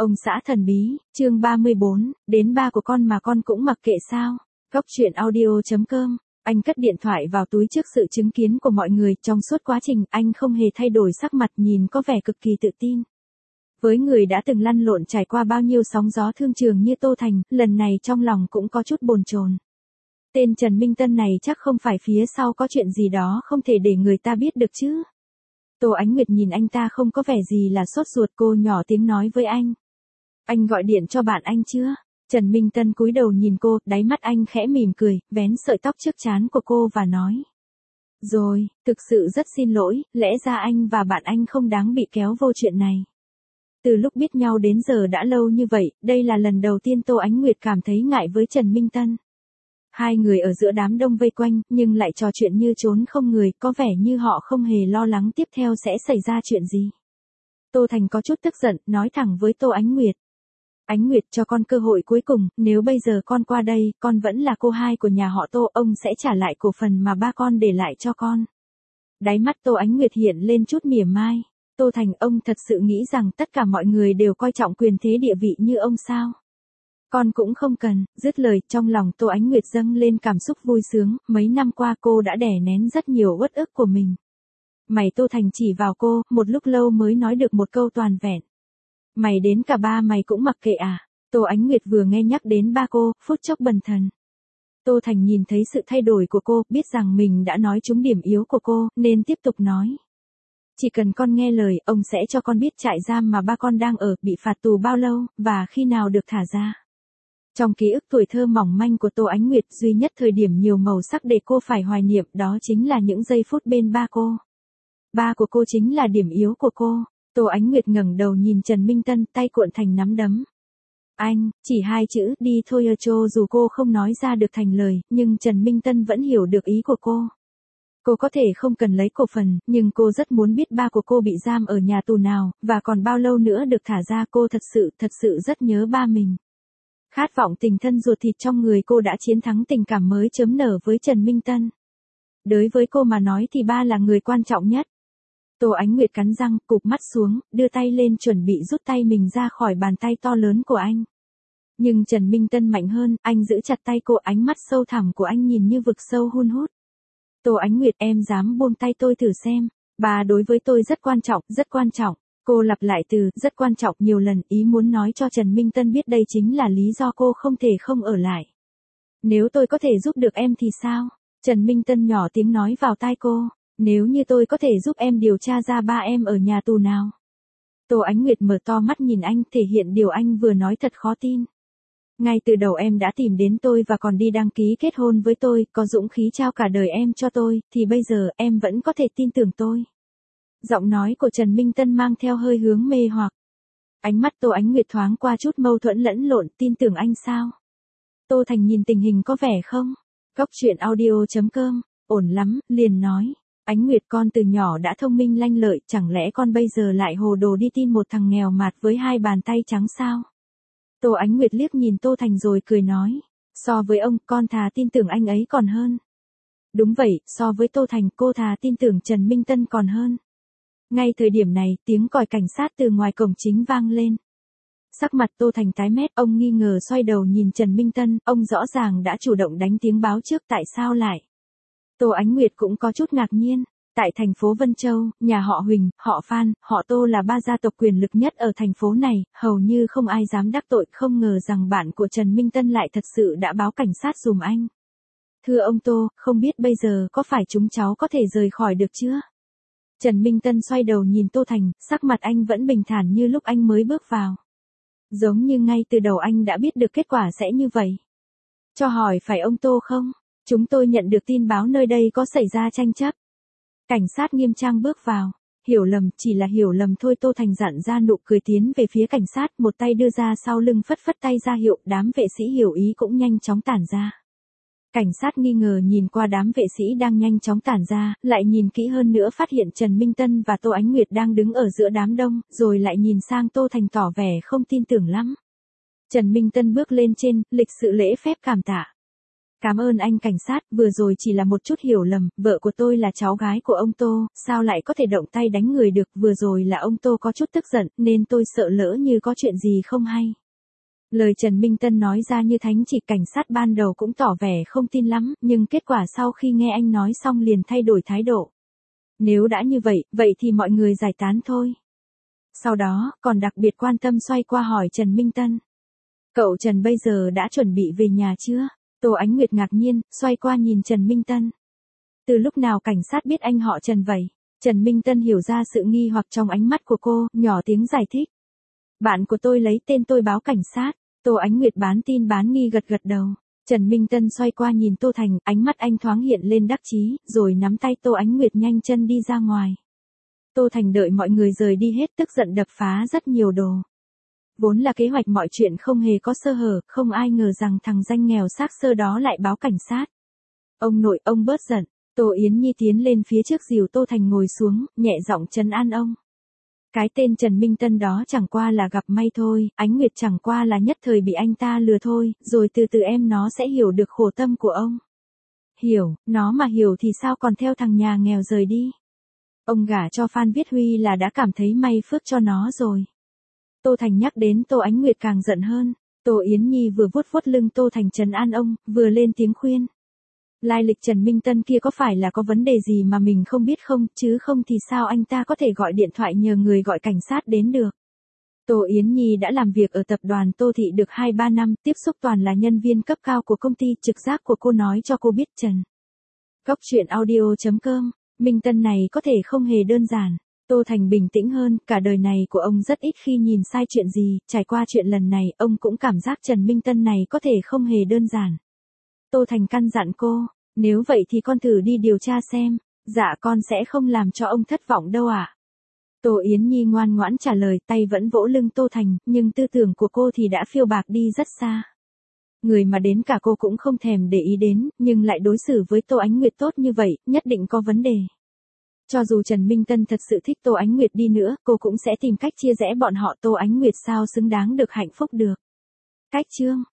Ông xã thần bí, chương 34, đến ba của con mà con cũng mặc kệ sao? Góc truyện audio.com. Anh cất điện thoại vào túi trước sự chứng kiến của mọi người, trong suốt quá trình, anh không hề thay đổi sắc mặt, nhìn có vẻ cực kỳ tự tin. Với người đã từng lăn lộn trải qua bao nhiêu sóng gió thương trường như Tô Thành, lần này trong lòng cũng có chút bồn chồn. Tên Trần Minh Tân này chắc không phải phía sau có chuyện gì đó không thể để người ta biết được chứ. Tô Ánh Nguyệt nhìn anh ta không có vẻ gì là sốt ruột, cô nhỏ tiếng nói với anh. Anh gọi điện cho bạn anh chưa? Trần Minh Tân cúi đầu nhìn cô, đáy mắt anh khẽ mỉm cười, vén sợi tóc trước trán của cô và nói. Rồi, thực sự rất xin lỗi, lẽ ra anh và bạn anh không đáng bị kéo vô chuyện này. Từ lúc biết nhau đến giờ đã lâu như vậy, đây là lần đầu tiên Tô Ánh Nguyệt cảm thấy ngại với Trần Minh Tân. Hai người ở giữa đám đông vây quanh, nhưng lại trò chuyện như trốn không người, có vẻ như họ không hề lo lắng tiếp theo sẽ xảy ra chuyện gì. Tô Thành có chút tức giận, nói thẳng với Tô Ánh Nguyệt. Ánh Nguyệt, cho con cơ hội cuối cùng, nếu bây giờ con qua đây, con vẫn là cô hai của nhà họ Tô, ông sẽ trả lại cổ phần mà ba con để lại cho con. Đáy mắt Tô Ánh Nguyệt hiện lên chút mỉa mai. Tô Thành, ông thật sự nghĩ rằng tất cả mọi người đều coi trọng quyền thế địa vị như ông sao? Con cũng không cần. Dứt lời, trong lòng Tô Ánh Nguyệt dâng lên cảm xúc vui sướng, mấy năm qua cô đã đè nén rất nhiều uất ức của mình. Mày, Tô Thành chỉ vào cô, một lúc lâu mới nói được một câu toàn vẹn. Mày đến cả ba mày cũng mặc kệ à? Tô Ánh Nguyệt vừa nghe nhắc đến ba cô, phút chốc bần thần. Tô Thành nhìn thấy sự thay đổi của cô, biết rằng mình đã nói trúng điểm yếu của cô, nên tiếp tục nói. Chỉ cần con nghe lời, ông sẽ cho con biết trại giam mà ba con đang ở, bị phạt tù bao lâu, và khi nào được thả ra. Trong ký ức tuổi thơ mỏng manh của Tô Ánh Nguyệt, duy nhất thời điểm nhiều màu sắc để cô phải hoài niệm, đó chính là những giây phút bên ba cô. Ba của cô chính là điểm yếu của cô. Tô Ánh Nguyệt ngẩng đầu nhìn Trần Minh Tân, tay cuộn thành nắm đấm. Anh, chỉ hai chữ, đi thôi cho dù cô không nói ra được thành lời, nhưng Trần Minh Tân vẫn hiểu được ý của cô. Cô có thể không cần lấy cổ phần, nhưng cô rất muốn biết ba của cô bị giam ở nhà tù nào, và còn bao lâu nữa được thả ra. Cô thật sự rất nhớ ba mình. Khát vọng tình thân ruột thịt trong người cô đã chiến thắng tình cảm mới chớm nở với Trần Minh Tân. Đối với cô mà nói thì ba là người quan trọng nhất. Tô Ánh Nguyệt cắn răng, cụp mắt xuống, đưa tay lên chuẩn bị rút tay mình ra khỏi bàn tay to lớn của anh. Nhưng Trần Minh Tân mạnh hơn, anh giữ chặt tay cô, ánh mắt sâu thẳm của anh nhìn như vực sâu hun hút. Tô Ánh Nguyệt, em dám buông tay tôi thử xem. Ba đối với tôi rất quan trọng, rất quan trọng. Cô lặp lại từ rất quan trọng nhiều lần, ý muốn nói cho Trần Minh Tân biết đây chính là lý do cô không thể không ở lại. Nếu tôi có thể giúp được em thì sao? Trần Minh Tân nhỏ tiếng nói vào tai cô. Nếu như tôi có thể giúp em điều tra ra ba em ở nhà tù nào. Tô Ánh Nguyệt mở to mắt nhìn anh, thể hiện điều anh vừa nói thật khó tin. Ngay từ đầu em đã tìm đến tôi và còn đi đăng ký kết hôn với tôi, có dũng khí trao cả đời em cho tôi, thì bây giờ em vẫn có thể tin tưởng tôi. Giọng nói của Trần Minh Tân mang theo hơi hướng mê hoặc. Ánh mắt Tô Ánh Nguyệt thoáng qua chút mâu thuẫn lẫn lộn, tin tưởng anh sao? Tô Thành nhìn tình hình có vẻ không? Góc truyện audio.com, ổn lắm, liền nói. Ánh Nguyệt, con từ nhỏ đã thông minh lanh lợi, chẳng lẽ con bây giờ lại hồ đồ đi tin một thằng nghèo mạt với hai bàn tay trắng sao? Tô Ánh Nguyệt liếc nhìn Tô Thành rồi cười nói. So với ông, con thà tin tưởng anh ấy còn hơn. Đúng vậy, so với Tô Thành, cô thà tin tưởng Trần Minh Tân còn hơn. Ngay thời điểm này, tiếng còi cảnh sát từ ngoài cổng chính vang lên. Sắc mặt Tô Thành tái mét, ông nghi ngờ xoay đầu nhìn Trần Minh Tân, ông rõ ràng đã chủ động đánh tiếng báo trước, tại sao lại? Tô Ánh Nguyệt cũng có chút ngạc nhiên. Tại thành phố Vân Châu, nhà họ Huỳnh, họ Phan, họ Tô là ba gia tộc quyền lực nhất ở thành phố này, hầu như không ai dám đắc tội, không ngờ rằng bạn của Trần Minh Tân lại thật sự đã báo cảnh sát giùm anh. Thưa ông Tô, không biết bây giờ có phải chúng cháu có thể rời khỏi được chưa? Trần Minh Tân xoay đầu nhìn Tô Thành, sắc mặt anh vẫn bình thản như lúc anh mới bước vào. Giống như ngay từ đầu anh đã biết được kết quả sẽ như vậy. Cho hỏi phải ông Tô không? Chúng tôi nhận được tin báo nơi đây có xảy ra tranh chấp. Cảnh sát nghiêm trang bước vào. Hiểu lầm, chỉ là hiểu lầm thôi. Tô Thành dặn ra nụ cười tiến về phía cảnh sát, một tay đưa ra sau lưng phất phất tay ra hiệu, đám vệ sĩ hiểu ý cũng nhanh chóng tản ra. Cảnh sát nghi ngờ nhìn qua đám vệ sĩ đang nhanh chóng tản ra, lại nhìn kỹ hơn nữa phát hiện Trần Minh Tân và Tô Ánh Nguyệt đang đứng ở giữa đám đông, rồi lại nhìn sang Tô Thành tỏ vẻ không tin tưởng lắm. Trần Minh Tân bước lên trên, lịch sự lễ phép cảm tạ. Cảm ơn anh cảnh sát, vừa rồi chỉ là một chút hiểu lầm, vợ của tôi là cháu gái của ông Tô, sao lại có thể động tay đánh người được, vừa rồi là ông Tô có chút tức giận, nên tôi sợ lỡ như có chuyện gì không hay. Lời Trần Minh Tân nói ra như thánh chỉ, cảnh sát ban đầu cũng tỏ vẻ không tin lắm, nhưng kết quả sau khi nghe anh nói xong liền thay đổi thái độ. Nếu đã như vậy, vậy thì mọi người giải tán thôi. Sau đó, còn đặc biệt quan tâm xoay qua hỏi Trần Minh Tân. Cậu Trần bây giờ đã chuẩn bị về nhà chưa? Tô Ánh Nguyệt ngạc nhiên, xoay qua nhìn Trần Minh Tân. Từ lúc nào cảnh sát biết anh họ Trần vậy? Trần Minh Tân hiểu ra sự nghi hoặc trong ánh mắt của cô, nhỏ tiếng giải thích. Bạn của tôi lấy tên tôi báo cảnh sát. Tô Ánh Nguyệt bán tin bán nghi gật gật đầu. Trần Minh Tân xoay qua nhìn Tô Thành, ánh mắt anh thoáng hiện lên đắc chí, rồi nắm tay Tô Ánh Nguyệt nhanh chân đi ra ngoài. Tô Thành đợi mọi người rời đi hết tức giận đập phá rất nhiều đồ. Vốn là kế hoạch mọi chuyện không hề có sơ hở, không ai ngờ rằng thằng danh nghèo xác xơ đó lại báo cảnh sát. Ông nội, ông bớt giận. Tô Yến Nhi tiến lên phía trước dìu Tô Thành ngồi xuống, nhẹ giọng trấn an ông. Cái tên Trần Minh Tân đó chẳng qua là gặp may thôi, Ánh Nguyệt chẳng qua là nhất thời bị anh ta lừa thôi, rồi từ từ em nó sẽ hiểu được khổ tâm của ông. Hiểu, nó mà hiểu thì sao còn theo thằng nhà nghèo rời đi. Ông gả cho Phan Viết Huy là đã cảm thấy may phước cho nó rồi. Tô Thành nhắc đến Tô Ánh Nguyệt càng giận hơn. Tô Yến Nhi vừa vuốt vuốt lưng Tô Thành trấn an ông, vừa lên tiếng khuyên. Lai lịch Trần Minh Tân kia có phải là có vấn đề gì mà mình không biết không, chứ không thì sao anh ta có thể gọi điện thoại nhờ người gọi cảnh sát đến được. Tô Yến Nhi đã làm việc ở tập đoàn Tô Thị được 2-3 năm, tiếp xúc toàn là nhân viên cấp cao của công ty, trực giác của cô nói cho cô biết Trần. Góc truyện audio.com, Minh Tân này có thể không hề đơn giản. Tô Thành bình tĩnh hơn, cả đời này của ông rất ít khi nhìn sai chuyện gì, trải qua chuyện lần này, ông cũng cảm giác Trần Minh Tân này có thể không hề đơn giản. Tô Thành căn dặn cô, nếu vậy thì con thử đi điều tra xem, dạ con sẽ không làm cho ông thất vọng đâu ạ. Tô Yến Nhi ngoan ngoãn trả lời, tay vẫn vỗ lưng Tô Thành, nhưng tư tưởng của cô thì đã phiêu bạc đi rất xa. Người mà đến cả cô cũng không thèm để ý đến, nhưng lại đối xử với Tô Ánh Nguyệt tốt như vậy, nhất định có vấn đề. Cho dù Trần Minh Tân thật sự thích Tô Ánh Nguyệt đi nữa, cô cũng sẽ tìm cách chia rẽ bọn họ. Tô Ánh Nguyệt sao xứng đáng được hạnh phúc được. Cách chương